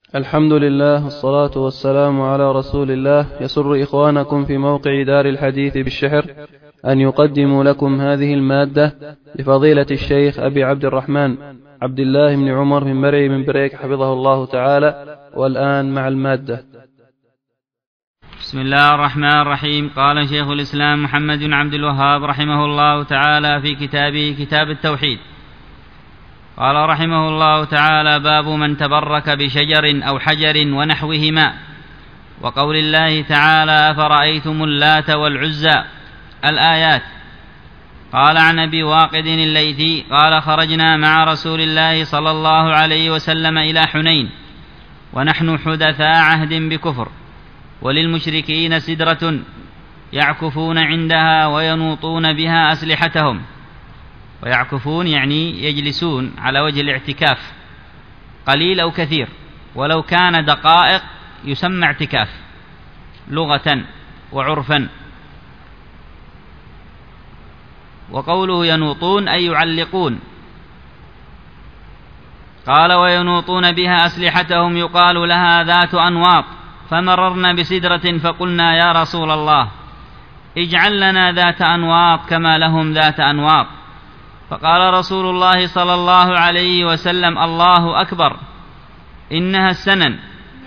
الحمد لله والصلاة والسلام على رسول الله. يسر إخوانكم في موقع دار الحديث بالشحر أن يقدموا لكم هذه المادة لفضيلة الشيخ أبي عبد الرحمن عبد الله بن عمر بن مرعي بن بريك حفظه الله تعالى. والآن مع المادة. بسم الله الرحمن الرحيم. قال شيخ الإسلام محمد بن عبد الوهاب رحمه الله تعالى في كتابه كتاب التوحيد، قال رحمه الله تعالى: باب من تبرك بشجر أو حجر ونحوهما، وقول الله تعالى: أفرأيتم اللات والعزى، الآيات. قال عن أبي واقد الليثي قال: خرجنا مع رسول الله صلى الله عليه وسلم إلى حنين ونحن حدثاء عهد بكفر، وللمشركين سدرة يعكفون عندها وينوطون بها أسلحتهم. ويعكفون يعني يجلسون على وجه الاعتكاف، قليل أو كثير، ولو كان دقائق يسمى اعتكاف لغة وعرفا. وقوله ينوطون أي يعلقون. قال: وينوطون بها أسلحتهم، يقال لها ذات أنواط. فمررنا بسدرة فقلنا: يا رسول الله، اجعل لنا ذات أنواط كما لهم ذات أنواط. فقال رسول الله صلى الله عليه وسلم: الله أكبر، إنها السنن.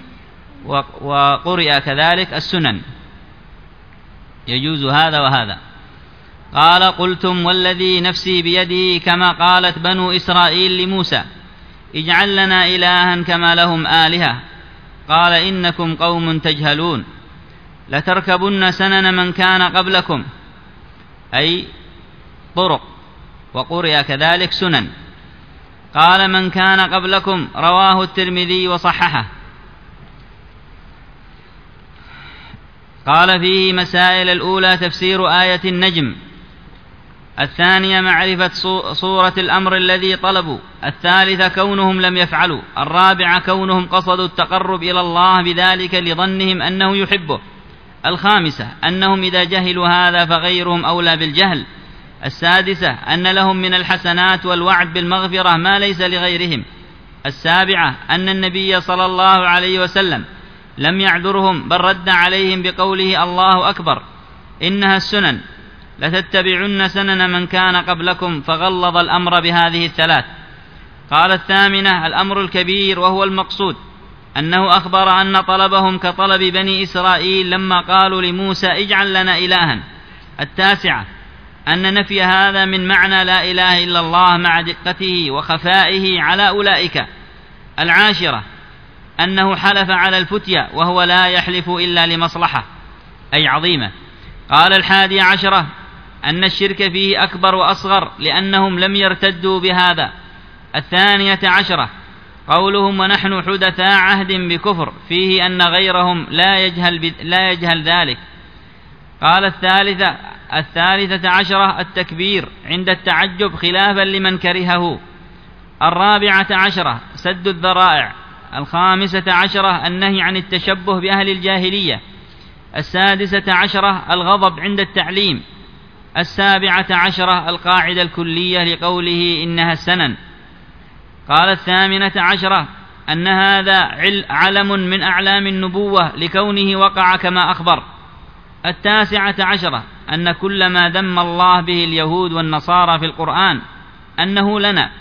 وقرئ كذلك السنن، يجوز هذا وهذا. قال: قلتم والذي نفسي بيده كما قالت بنو إسرائيل لموسى: اجعل لنا إلها كما لهم آلهة. قال: إنكم قوم تجهلون، لتركبن سنن من كان قبلكم، أي طرق. وقرئ كذلك سنن. قال: من كان قبلكم، رواه الترمذي وصححه. قال: فيه مسائل: الأولى تفسير آية النجم، الثانية معرفة صورة الأمر الذي طلبوا، الثالثة كونهم لم يفعلوا، الرابعة كونهم قصدوا التقرب إلى الله بذلك لظنهم أنه يحبه، الخامسة أنهم إذا جهلوا هذا فغيرهم أولى بالجهل، السادسة أن لهم من الحسنات والوعد بالمغفرة ما ليس لغيرهم، السابعة أن النبي صلى الله عليه وسلم لم يعذرهم بل رد عليهم بقوله: الله أكبر، إنها السنن، لتتبعن سنن من كان قبلكم، فغلظ الأمر بهذه الثلاث. قال: الثامنة الأمر الكبير وهو المقصود، أنه أخبر أن طلبهم كطلب بني إسرائيل لما قالوا لموسى: اجعل لنا إلها. التاسعة أن نفي هذا من معنى لا إله إلا الله مع دقته وخفائه على أولئك. العاشرة أنه حلف على الفتية وهو لا يحلف إلا لمصلحة، أي عظيمة. قال: 11 أن الشرك فيه أكبر وأصغر لأنهم لم يرتدوا بهذا. 12 قولهم ونحن حدثاء عهد بكفر، فيه أن غيرهم لا يجهل ذلك. قال: 13 التكبير عند التعجب خلافا لمن كرهه. 14 سد الذرائع. 15 النهي عن التشبه بأهل الجاهلية. 16 الغضب عند التعليم. 17 القاعدة الكلية لقوله إنها السنن. قال: 18 أن هذا علم من أعلام النبوة لكونه وقع كما أخبر. 19 أن كل ما ذم الله به اليهود والنصارى في القرآن أنه لنا.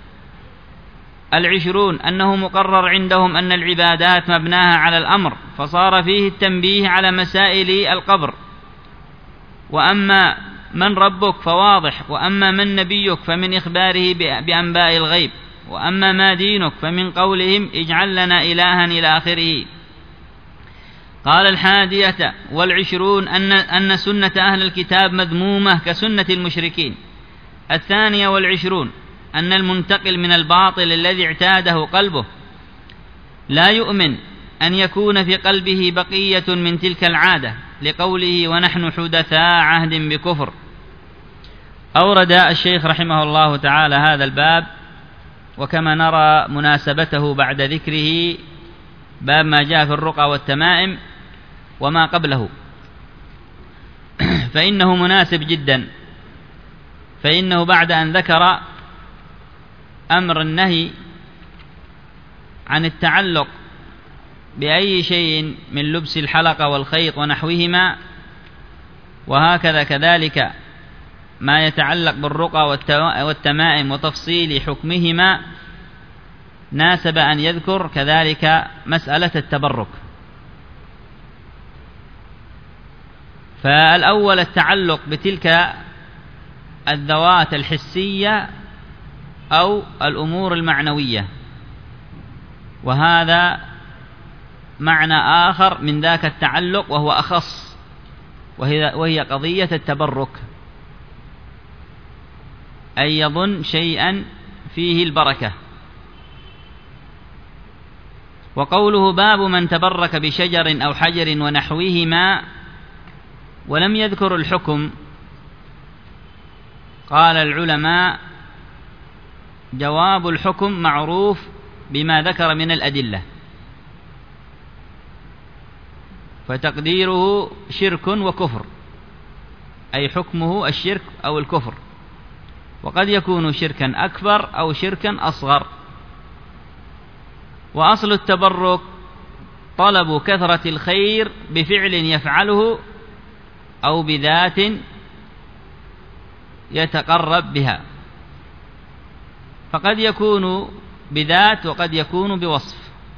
20 أنه مقرر عندهم أن العبادات مبناها على الأمر، فصار فيه التنبيه على مسائل القبر. وأما من ربك فواضح، وأما من نبيك فمن إخباره بأنباء الغيب، وأما ما دينك فمن قولهم اجعل لنا إلها إلى آخره. قال: 21 أن سنة أهل الكتاب مذمومة كسنة المشركين. 22 أن المنتقل من الباطل الذي اعتاده قلبه لا يؤمن أن يكون في قلبه بقية من تلك العادة، لقوله ونحن حدثاء عهد بكفر. أورد الشيخ رحمه الله تعالى هذا الباب، وكما نرى مناسبته بعد ذكره باب ما جاء في الرقى والتمائم وما قبله، فإنه مناسب جدا. فإنه بعد أن ذكر أمر النهي عن التعلق بأي شيء من لبس الحلقة والخيط ونحوهما، وهكذا كذلك ما يتعلق بالرقى والتمائم وتفصيل حكمهما، ناسب أن يذكر كذلك مسألة التبرك. فالأول التعلق بتلك الذوات الحسية أو الأمور المعنوية، وهذا معنى آخر من ذاك التعلق وهو أخص، وهي قضية التبرك، أي يظن شيئا فيه البركة. وقوله باب من تبرك بشجر أو حجر ونحوهما ولم يذكر الحكم، قال العلماء جواب الحكم معروف بما ذكر من الأدلة، فتقديره شرك وكفر، أي حكمه الشرك أو الكفر، وقد يكون شركا أكبر أو شركا أصغر. وأصل التبرك طلب كثرة الخير بفعل يفعله أو بذات يتقرب بها، فقد يكون بذات وقد يكون بوصف.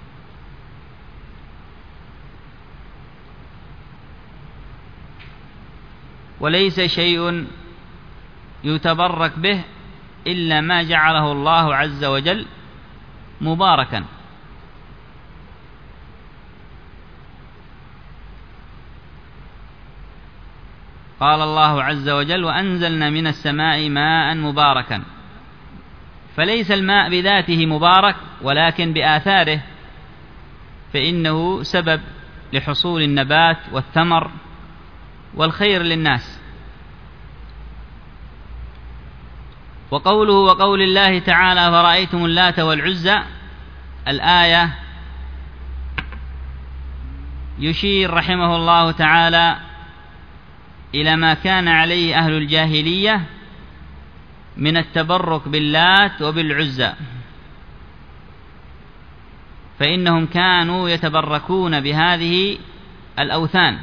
وليس شيء يتبرك به إلا ما جعله الله عز وجل مباركا. قال الله عز وجل وأنزلنا من السماء ماء مباركا، فليس الماء بذاته مبارك ولكن بآثاره، فإنه سبب لحصول النبات والثمر والخير للناس. وقوله وقول الله تعالى فرأيتم اللات والعزى، الآية يشير رحمه الله تعالى إلى ما كان عليه أهل الجاهلية من التبرك باللات وبالعزى، فإنهم كانوا يتبركون بهذه الأوثان.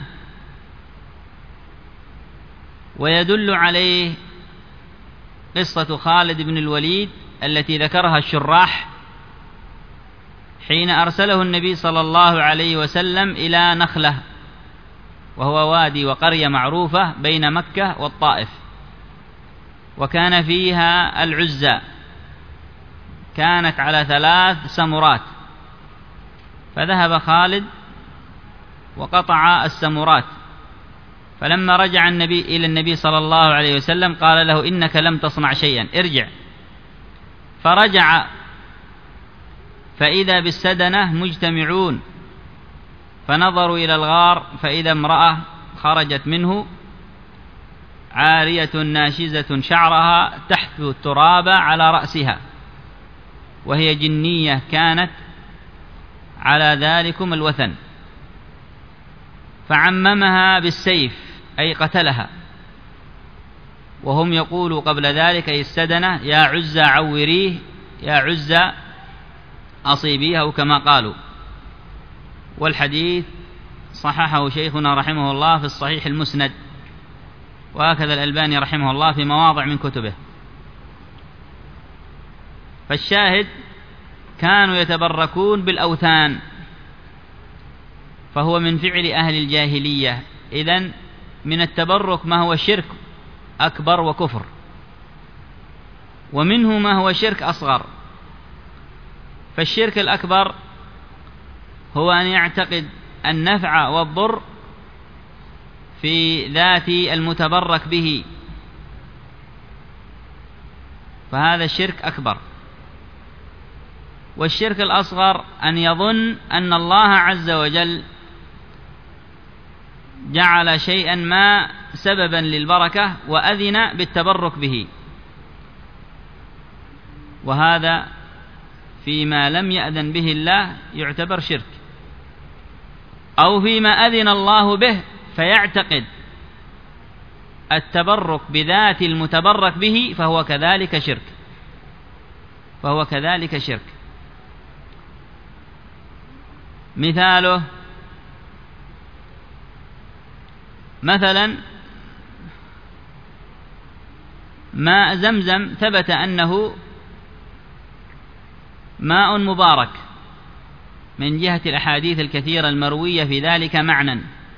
ويدل عليه قصة خالد بن الوليد التي ذكرها الشراح حين أرسله النبي صلى الله عليه وسلم إلى نخلة، وهو وادي وقرية معروفة بين مكة والطائف، وكان فيها العزى، كانت على 3 سمرات، فذهب خالد وقطع السمرات، فلما رجع النبي إلى النبي صلى الله عليه وسلم قال له إنك لم تصنع شيئا، ارجع. فرجع فإذا بالسدنة مجتمعون، فنظروا إلى الغار فإذا امرأة خرجت منه عارية ناشزة شعرها تحث التراب على رأسها، وهي جنية كانت على ذلكم الوثن، فعممها بالسيف أي قتلها، وهم يقولوا قبل ذلك أي السدنة يا عزى عوريه، يا عزى أصيبيه، أو كما قالوا. والحديث صححه شيخنا رحمه الله في الصحيح المسند، وهكذا الألباني رحمه الله في مواضع من كتبه. فالشاهد كانوا يتبركون بالأوثان، فهو من فعل أهل الجاهلية. إذن من التبرك ما هو شرك أكبر وكفر، ومنه ما هو شرك أصغر. فالشرك الأكبر هو أن يعتقد النفع والضر في ذات المتبرك به، فهذا الشرك أكبر. والشرك الأصغر أن يظن أن الله عز وجل جعل شيئا ما سببا للبركة وأذن بالتبرك به، وهذا فيما لم يأذن به الله يعتبر شرك، أو فيما أذن الله به فيعتقد التبرك بذات المتبرك به فهو كذلك شرك. مثاله مثلا ماء زمزم ثبت أنه ماء مبارك من جهة الأحاديث الكثيرة المروية في ذلك معنى،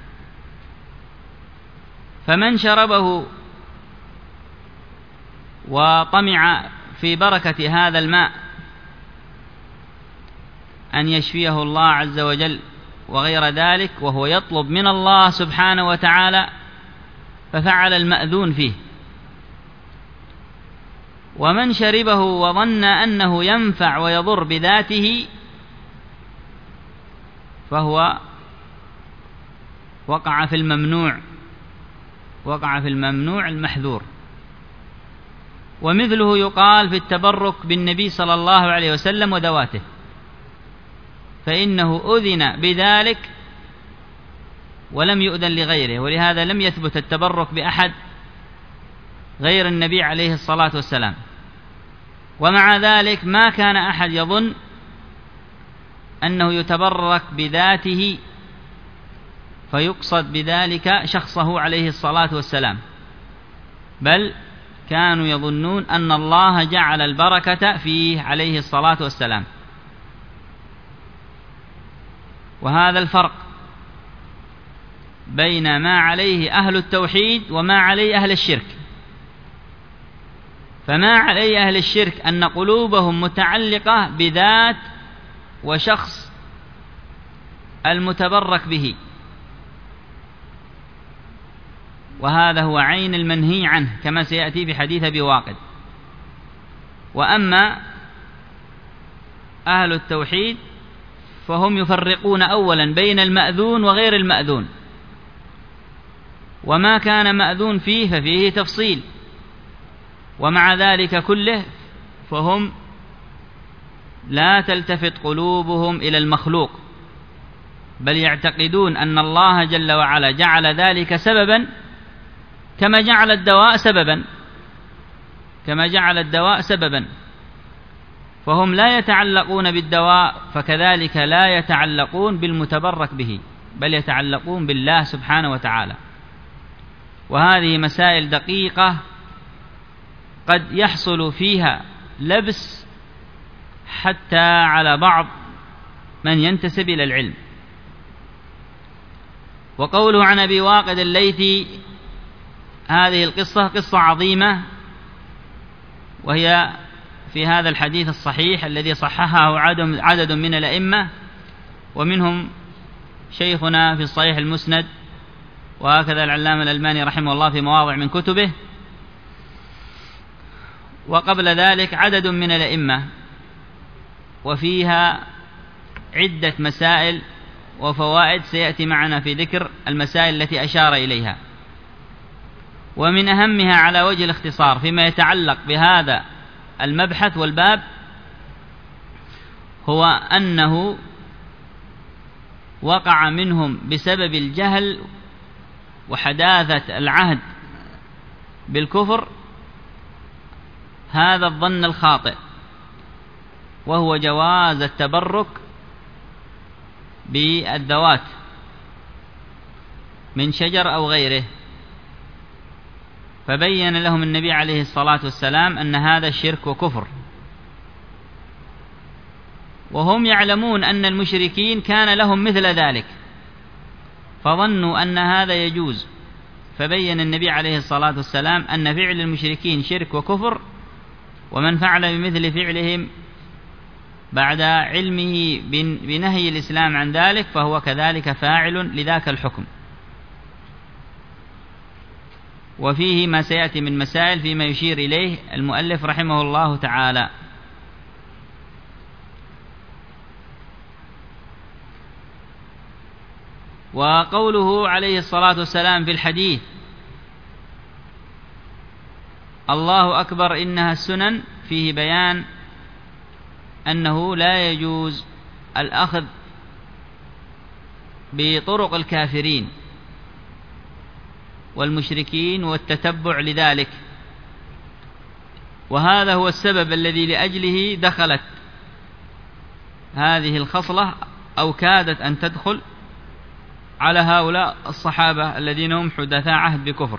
فمن شربه وطمع في بركة هذا الماء أن يشفيه الله عز وجل وغير ذلك، وهو يطلب من الله سبحانه وتعالى، ففعل المأذون فيه. ومن شربه وظن أنه ينفع ويضر بذاته فهو وقع في الممنوع المحذور. ومثله يقال في التبرك بالنبي صلى الله عليه وسلم وذواته، فإنه أذن بذلك ولم يؤذن لغيره، ولهذا لم يثبت التبرك بأحد غير النبي عليه الصلاة والسلام. ومع ذلك ما كان أحد يظن أنه يتبرك بذاته فيقصد بذلك شخصه عليه الصلاة والسلام، بل كانوا يظنون أن الله جعل البركة فيه عليه الصلاة والسلام. وهذا الفرق بين ما عليه أهل التوحيد وما عليه أهل الشرك. فما عليه أهل الشرك أن قلوبهم متعلقة بذات وشخص المتبرك به، وهذا هو عين المنهي عنه كما سيأتي في حديث أبي واقد. وأما أهل التوحيد فهم يفرقون أولا بين المأذون وغير المأذون، وما كان مأذون فيه ففيه تفصيل، ومع ذلك كله فهم لا تلتفت قلوبهم إلى المخلوق، بل يعتقدون أن الله جل وعلا جعل ذلك سببا كما جعل الدواء سببا، فهم لا يتعلقون بالدواء، فكذلك لا يتعلقون بالمتبرك به، بل يتعلقون بالله سبحانه وتعالى. وهذه مسائل دقيقة قد يحصل فيها لبس حتى على بعض من ينتسب إلى العلم. وقوله عن أبي واقد الليثي، هذه القصة قصة عظيمة، وهي في هذا الحديث الصحيح الذي صححه عدد من الأئمة، ومنهم شيخنا في الصحيح المسند، وهكذا العلامة الألباني رحمه الله في مواضع من كتبه، وقبل ذلك عدد من الأئمة، وفيها عدة مسائل وفوائد سيأتي معنا في ذكر المسائل التي أشار إليها. ومن أهمها على وجه الاختصار فيما يتعلق بهذا المبحث والباب هو أنه وقع منهم بسبب الجهل وحداثة العهد بالكفر هذا الظن الخاطئ، وهو جواز التبرك بالذوات من شجر أو غيره، فبين لهم النبي عليه الصلاة والسلام أن هذا الشرك وكفر، وهم يعلمون أن المشركين كان لهم مثل ذلك، فظنوا أن هذا يجوز، فبين النبي عليه الصلاة والسلام أن فعل المشركين شرك وكفر، ومن فعل بمثل فعلهم بعد علمه بنهي الإسلام عن ذلك فهو كذلك فاعل لذاك الحكم. وفيه ما سيأتي من مسائل فيما يشير إليه المؤلف رحمه الله تعالى. وقوله عليه الصلاة والسلام في الحديث الله أكبر إنها السنن، فيه بيان أنه لا يجوز الأخذ بطرق الكافرين والمشركين والتتبع لذلك، وهذا هو السبب الذي لأجله دخلت هذه الخصلة أو كادت أن تدخل على هؤلاء الصحابة الذين هم حدثاء عهد بكفر.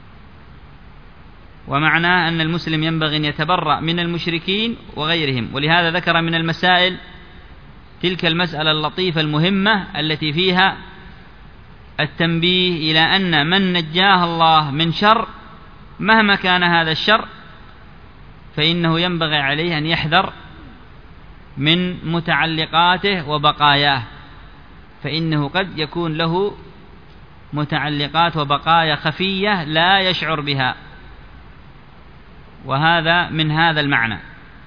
ومعناه أن المسلم ينبغي أن يتبرأ من المشركين وغيرهم. ولهذا ذكر من المسائل تلك المسألة اللطيفة المهمة التي فيها التنبيه إلى أن من نجاه الله من شر مهما كان هذا الشر فإنه ينبغي عليه أن يحذر من متعلقاته وبقاياه، فإنه قد يكون له متعلقات وبقايا خفية لا يشعر بها، وهذا من هذا المعنى.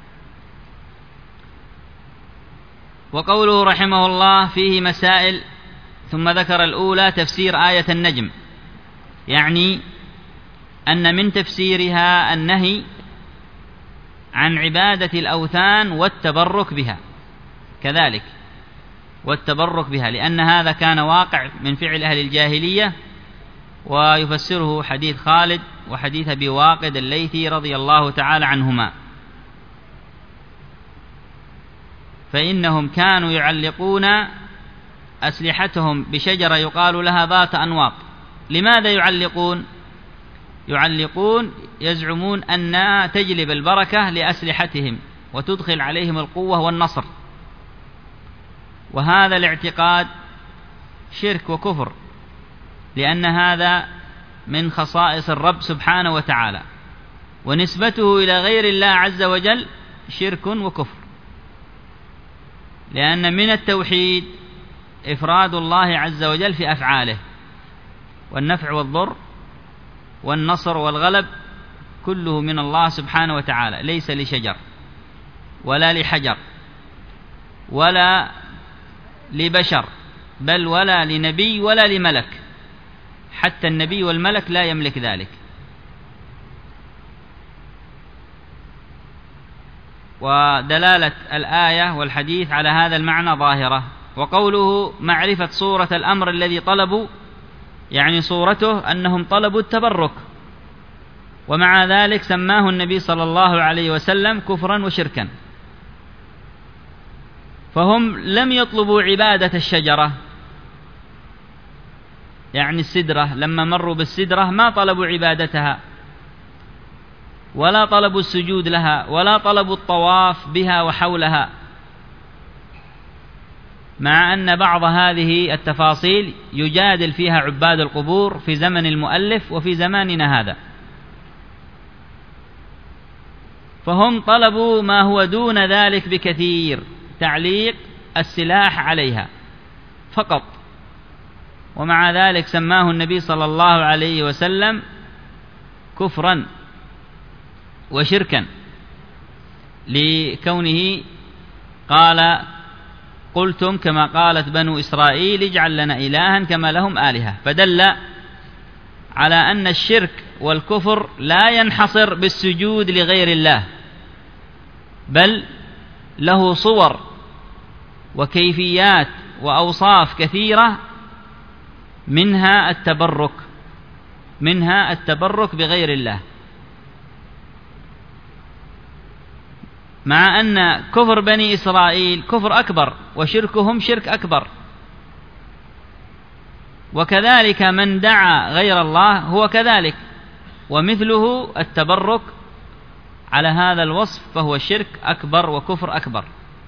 وقوله رحمه الله فيه مسائل، ثم ذكر الأولى تفسير آية النجم، يعني أن من تفسيرها النهي عن عبادة الأوثان والتبرك بها كذلك، والتبرك بها، لأن هذا كان واقع من فعل أهل الجاهلية، ويفسره حديث خالد وحديث أبي واقد الليثي رضي الله تعالى عنهما، فإنهم كانوا يعلقون أسلحتهم بشجرة يقال لها ذات أنواط. لماذا يعلقون؟ يزعمون أنها تجلب البركة لأسلحتهم وتدخل عليهم القوة والنصر، وهذا الاعتقاد شرك وكفر، لأن هذا من خصائص الرب سبحانه وتعالى، ونسبته إلى غير الله عز وجل شرك وكفر، لأن من التوحيد إفراد الله عز وجل في أفعاله، والنفع والضر والنصر والغلب كله من الله سبحانه وتعالى، ليس لشجر ولا لحجر ولا لبشر، بل ولا لنبي ولا لملك، حتى النبي والملك لا يملك ذلك. ودلالة الآية والحديث على هذا المعنى ظاهرة. وقوله معرفة صورة الأمر الذي طلبوا، يعني صورته أنهم طلبوا التبرك، ومع ذلك سماه النبي صلى الله عليه وسلم كفرا وشركا، فهم لم يطلبوا عبادة الشجرة، يعني السدرة، لما مروا بالسدرة ما طلبوا عبادتها ولا طلبوا السجود لها ولا طلبوا الطواف بها وحولها، مع أن بعض هذه التفاصيل يجادل فيها عباد القبور في زمن المؤلف وفي زماننا هذا. فهم طلبوا ما هو دون ذلك بكثير، تعليق السلاح عليها فقط، ومع ذلك سماه النبي صلى الله عليه وسلم كفرا وشركا، لكونه قال قلتم كما قالت بنو إسرائيل اجعل لنا إلها كما لهم آلهة، فدل على أن الشرك والكفر لا ينحصر بالسجود لغير الله، بل له صور وكيفيات وأوصاف كثيرة، منها التبرك بغير الله، مع أن كفر بني إسرائيل كفر أكبر وشركهم شرك أكبر، وكذلك من دعا غير الله هو كذلك، ومثله التبرك على هذا الوصف فهو شرك أكبر وكفر أكبر.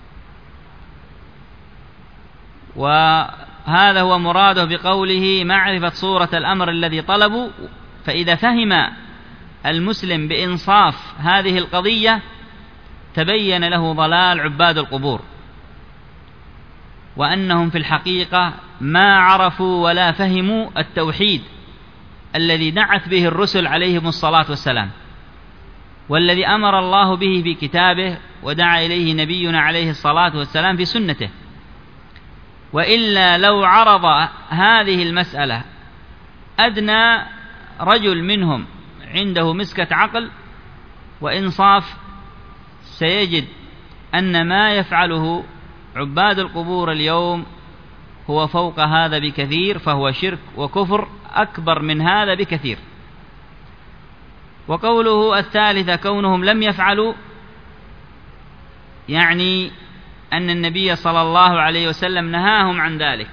وهذا هو مراده بقوله معرفة صورة الأمر الذي طلبوا. فإذا فهم المسلم بإنصاف هذه القضية تبين له ضلال عباد القبور، وأنهم في الحقيقة ما عرفوا ولا فهموا التوحيد الذي دعت به الرسل عليهم الصلاة والسلام، والذي أمر الله به في كتابه ودعا إليه نبينا عليه الصلاة والسلام في سنته. وإلا لو عرض هذه المسألة أدنى رجل منهم عنده مسكة عقل وإنصاف سيجد أن ما يفعله عباد القبور اليوم هو فوق هذا بكثير، فهو شرك وكفر أكبر من هذا بكثير. وقوله الثالثة كونهم لم يفعلوا، يعني أن النبي صلى الله عليه وسلم نهاهم عن ذلك،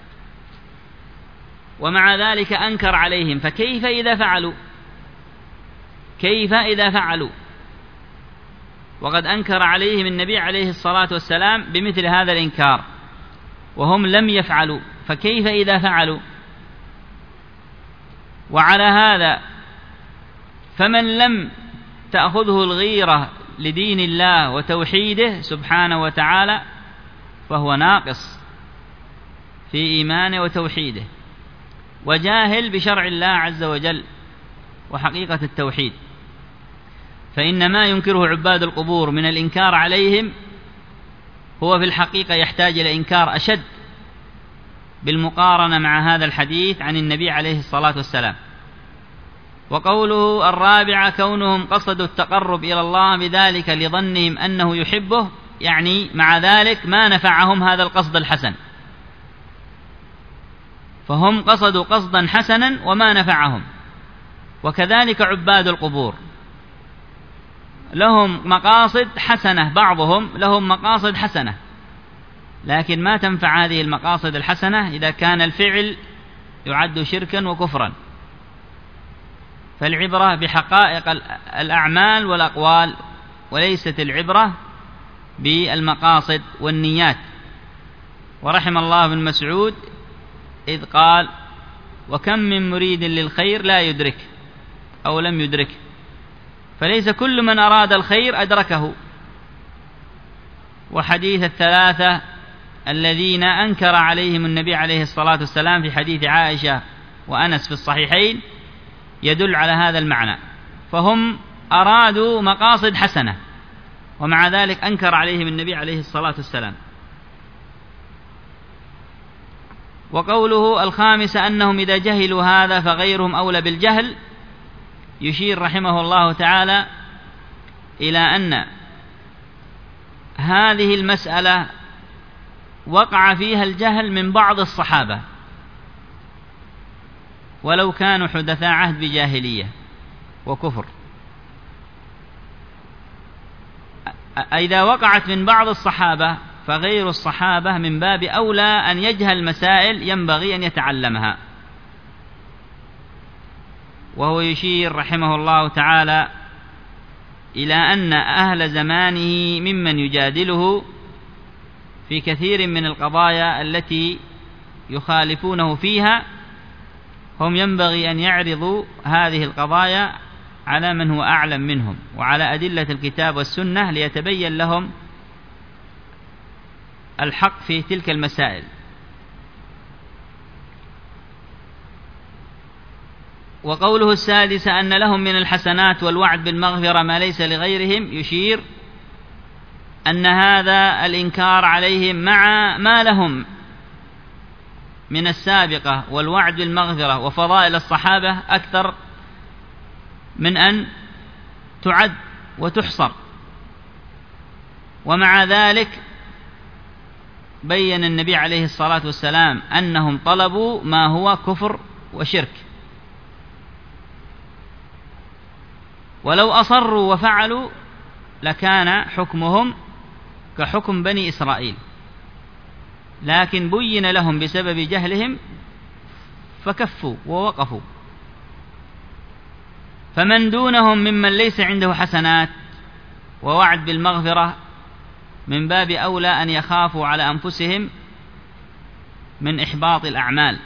ومع ذلك أنكر عليهم، فكيف إذا فعلوا؟ كيف إذا فعلوا وقد أنكر عليهم النبي عليه الصلاة والسلام بمثل هذا الإنكار وهم لم يفعلوا، فكيف إذا فعلوا؟ وعلى هذا فمن لم تأخذه الغيرة لدين الله وتوحيده سبحانه وتعالى فهو ناقص في إيمانه وتوحيده، وجاهل بشرع الله عز وجل وحقيقة التوحيد. فإن ما ينكره عباد القبور من الإنكار عليهم هو في الحقيقة يحتاج إلى إنكار أشد بالمقارنة مع هذا الحديث عن النبي عليه الصلاة والسلام. وقوله الرابع كونهم قصدوا التقرب إلى الله بذلك لظنهم أنه يحبه، يعني مع ذلك ما نفعهم هذا القصد الحسن، فهم قصدوا قصدا حسنا وما نفعهم. وكذلك عباد القبور لهم مقاصد حسنة، بعضهم لهم مقاصد حسنة، لكن ما تنفع هذه المقاصد الحسنة إذا كان الفعل يعد شركا وكفرا. فالعبرة بحقائق الأعمال والأقوال، وليست العبرة بالمقاصد والنيات. ورحم الله بن مسعود إذ قال وكم من مريد للخير لا يدرك أو لم يدرك، فليس كل من أراد الخير أدركه. وحديث الثلاثة الذين أنكر عليهم النبي عليه الصلاة والسلام في حديث عائشة وأنس في الصحيحين يدل على هذا المعنى، فهم أرادوا مقاصد حسنة ومع ذلك أنكر عليهم النبي عليه الصلاة والسلام. وقوله الخامسة أنهم إذا جهلوا هذا فغيرهم أولى بالجهل، يشير رحمه الله تعالى إلى أن هذه المسألة وقع فيها الجهل من بعض الصحابة ولو كانوا حدثاء عهد بجاهلية وكفر. إذا وقعت من بعض الصحابة فغير الصحابة من باب أولى أن يجهل مسائل ينبغي أن يتعلمها. وهو يشير رحمه الله تعالى إلى أن أهل زمانه ممن يجادله في كثير من القضايا التي يخالفونه فيها، هم ينبغي أن يعرضوا هذه القضايا على من هو أعلم منهم وعلى أدلة الكتاب والسنة ليتبين لهم الحق في تلك المسائل. وقوله السادس أن لهم من الحسنات والوعد بالمغفرة ما ليس لغيرهم، يشير أن هذا الإنكار عليهم مع ما لهم من السابقة والوعد بالمغفرة وفضائل الصحابة أكثر من أن تعد وتحصر، ومع ذلك بين النبي عليه الصلاة والسلام أنهم طلبوا ما هو كفر وشرك، ولو أصروا وفعلوا لكان حكمهم كحكم بني إسرائيل، لكن بين لهم بسبب جهلهم فكفوا ووقفوا. فمن دونهم ممن ليس عنده حسنات ووعد بالمغفرة من باب أولى أن يخافوا على أنفسهم من إحباط الأعمال.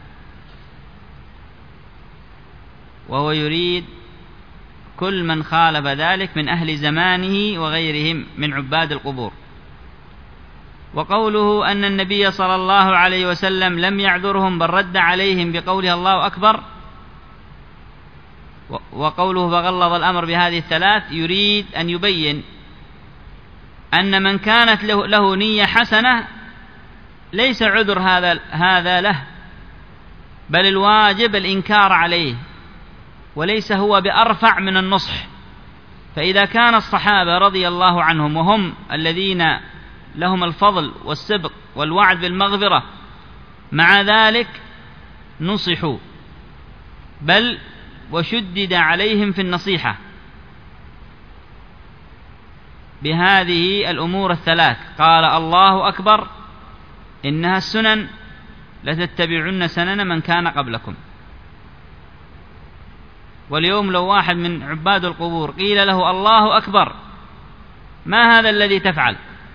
وهو يريد كل من خالف ذلك من أهل زمانه وغيرهم من عباد القبور. وقوله أن النبي صلى الله عليه وسلم لم يعذرهم بل رد عليهم بقوله الله أكبر، وقوله فغلظ الأمر بهذه الثلاث، يريد أن يبين أن من كانت له نية حسنة ليس عذر هذا له، بل الواجب الإنكار عليه، وليس هو بأرفع من النصح. فإذا كان الصحابة رضي الله عنهم وهم الذين لهم الفضل والسبق والوعد بالمغفرة مع ذلك نصحوا، بل وشدد عليهم في النصيحة، بهذه الأمور الثلاث. قال الله أكبر إنها السنن لتتبعن سنن من كان قبلكم. واليوم لو واحد من عباد القبور قيل له الله أكبر ما هذا الذي تفعل،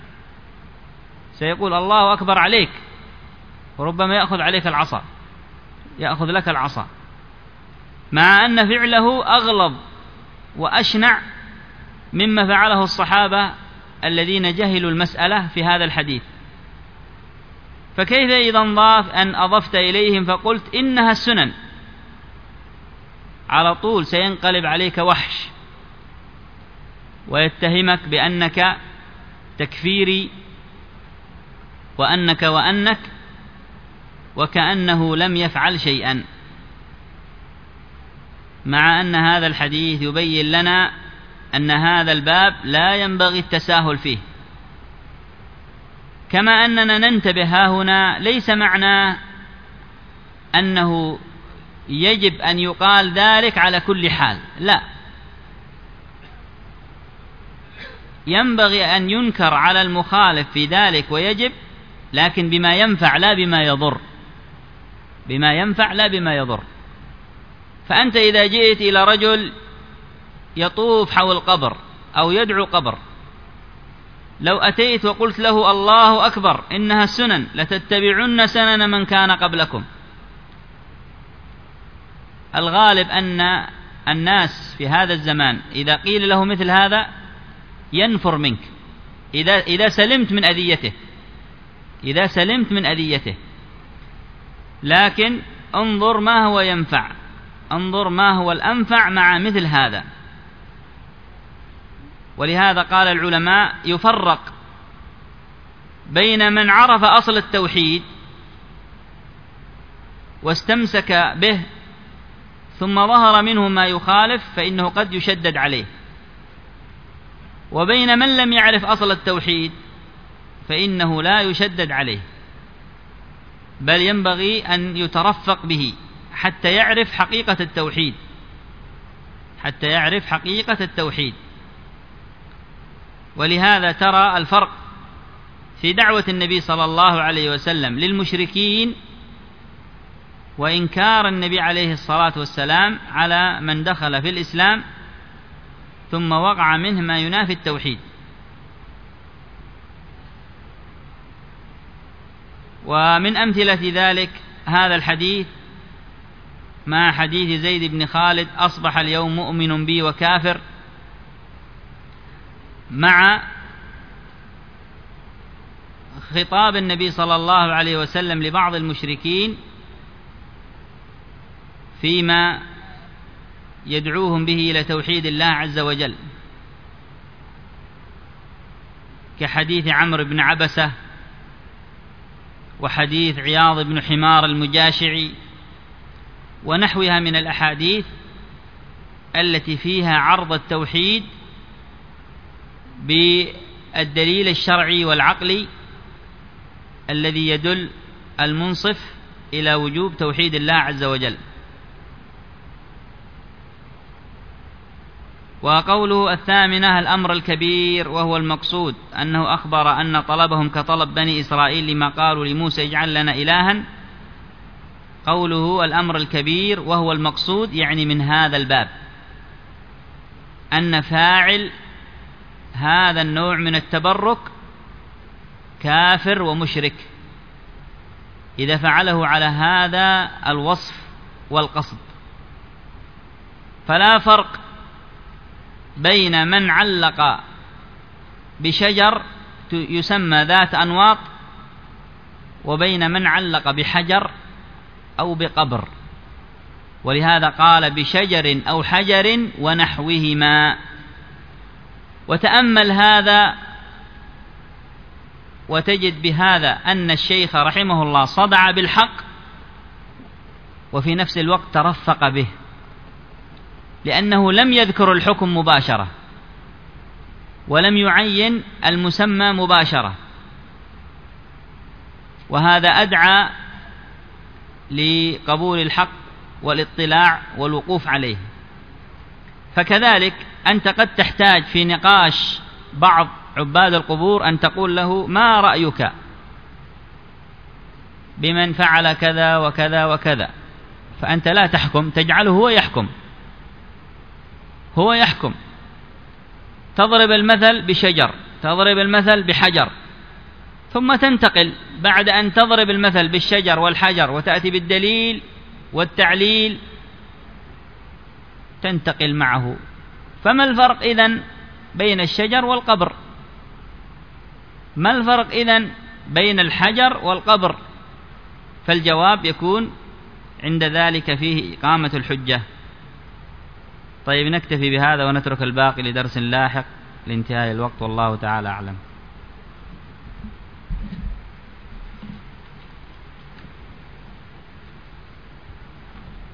سيقول الله أكبر عليك، وربما يأخذ عليك العصا، يأخذ لك العصا، مع أن فعله أغلظ وأشنع مما فعله الصحابة الذين جهلوا المسألة في هذا الحديث. فكيف إذا انضاف أن أضفت إليهم فقلت إنها السنن؟ على طول سينقلب عليك وحش ويتهمك بأنك تكفيري وأنك وكأنه لم يفعل شيئا، مع أن هذا الحديث يبين لنا أن هذا الباب لا ينبغي التساهل فيه. كما أننا ننتبه ها هنا ليس معناه أنه يجب أن يقال ذلك على كل حال، لا، ينبغي أن ينكر على المخالف في ذلك ويجب، لكن بما ينفع لا بما يضر، بما ينفع لا بما يضر. فأنت إذا جئت إلى رجل يطوف حول قبر أو يدعو قبر، لو أتيت وقلت له الله أكبر إنها السنن لتتبعن سنن من كان قبلكم، الغالب أن الناس في هذا الزمان إذا قيل له مثل هذا ينفر منك إذا سلمت من أذيته، إذا سلمت من أذيته. لكن انظر ما هو ينفع، انظر ما هو الأنفع مع مثل هذا. ولهذا قال العلماء يفرق بين من عرف أصل التوحيد واستمسك به ثم ظهر منه ما يخالف فإنه قد يشدد عليه، وبين من لم يعرف أصل التوحيد فإنه لا يشدد عليه، بل ينبغي أن يترفق به حتى يعرف حقيقة التوحيد، حتى يعرف حقيقة التوحيد. ولهذا ترى الفرق في دعوة النبي صلى الله عليه وسلم للمشركين وإنكار النبي عليه الصلاة والسلام على من دخل في الإسلام ثم وقع منه ما ينافي التوحيد. ومن أمثلة ذلك هذا الحديث مع حديث زيد بن خالد أصبح اليوم مؤمن بي وكافر، مع خطاب النبي صلى الله عليه وسلم لبعض المشركين فيما يدعوهم به إلى توحيد الله عز وجل، كحديث عمرو بن عبسة وحديث عياض بن حمار المجاشعي ونحوها من الأحاديث التي فيها عرض التوحيد بالدليل الشرعي والعقلي الذي يدل المنصف إلى وجوب توحيد الله عز وجل. وقوله الثامنة الأمر الكبير، وهو المقصود أنه أخبر أن طلبهم كطلب بني إسرائيل لما قالوا لموسى اجعل لنا إلها. قوله الأمر الكبير وهو المقصود يعني من هذا الباب أن فاعل هذا النوع من التبرك كافر ومشرك إذا فعله على هذا الوصف والقصد. فلا فرق بين من علق بشجر يسمى ذات أنواط وبين من علق بحجر أو بقبر، ولهذا قال بشجر أو حجر ونحوهما. وتأمل هذا وتجد بهذا أن الشيخ رحمه الله صدع بالحق وفي نفس الوقت ترفق به، لأنه لم يذكر الحكم مباشرة ولم يعين المسمى مباشرة، وهذا أدعى لقبول الحق والاطلاع والوقوف عليه. فكذلك أنت قد تحتاج في نقاش بعض عباد القبور أن تقول له: ما رأيك بمن فعل كذا وكذا وكذا؟ فأنت لا تحكم، تجعله هو يحكم. تضرب المثل بشجر، تضرب المثل بحجر، ثم تنتقل بعد أن تضرب المثل بالشجر والحجر وتأتي بالدليل والتعليل، تنتقل معه. فما الفرق إذن بين الشجر والقبر؟ ما الفرق إذن بين الحجر والقبر؟ فالجواب يكون عند ذلك فيه إقامة الحجة. طيب، نكتفي بهذا ونترك الباقي لدرس لاحق لانتهاء الوقت، والله تعالى أعلم.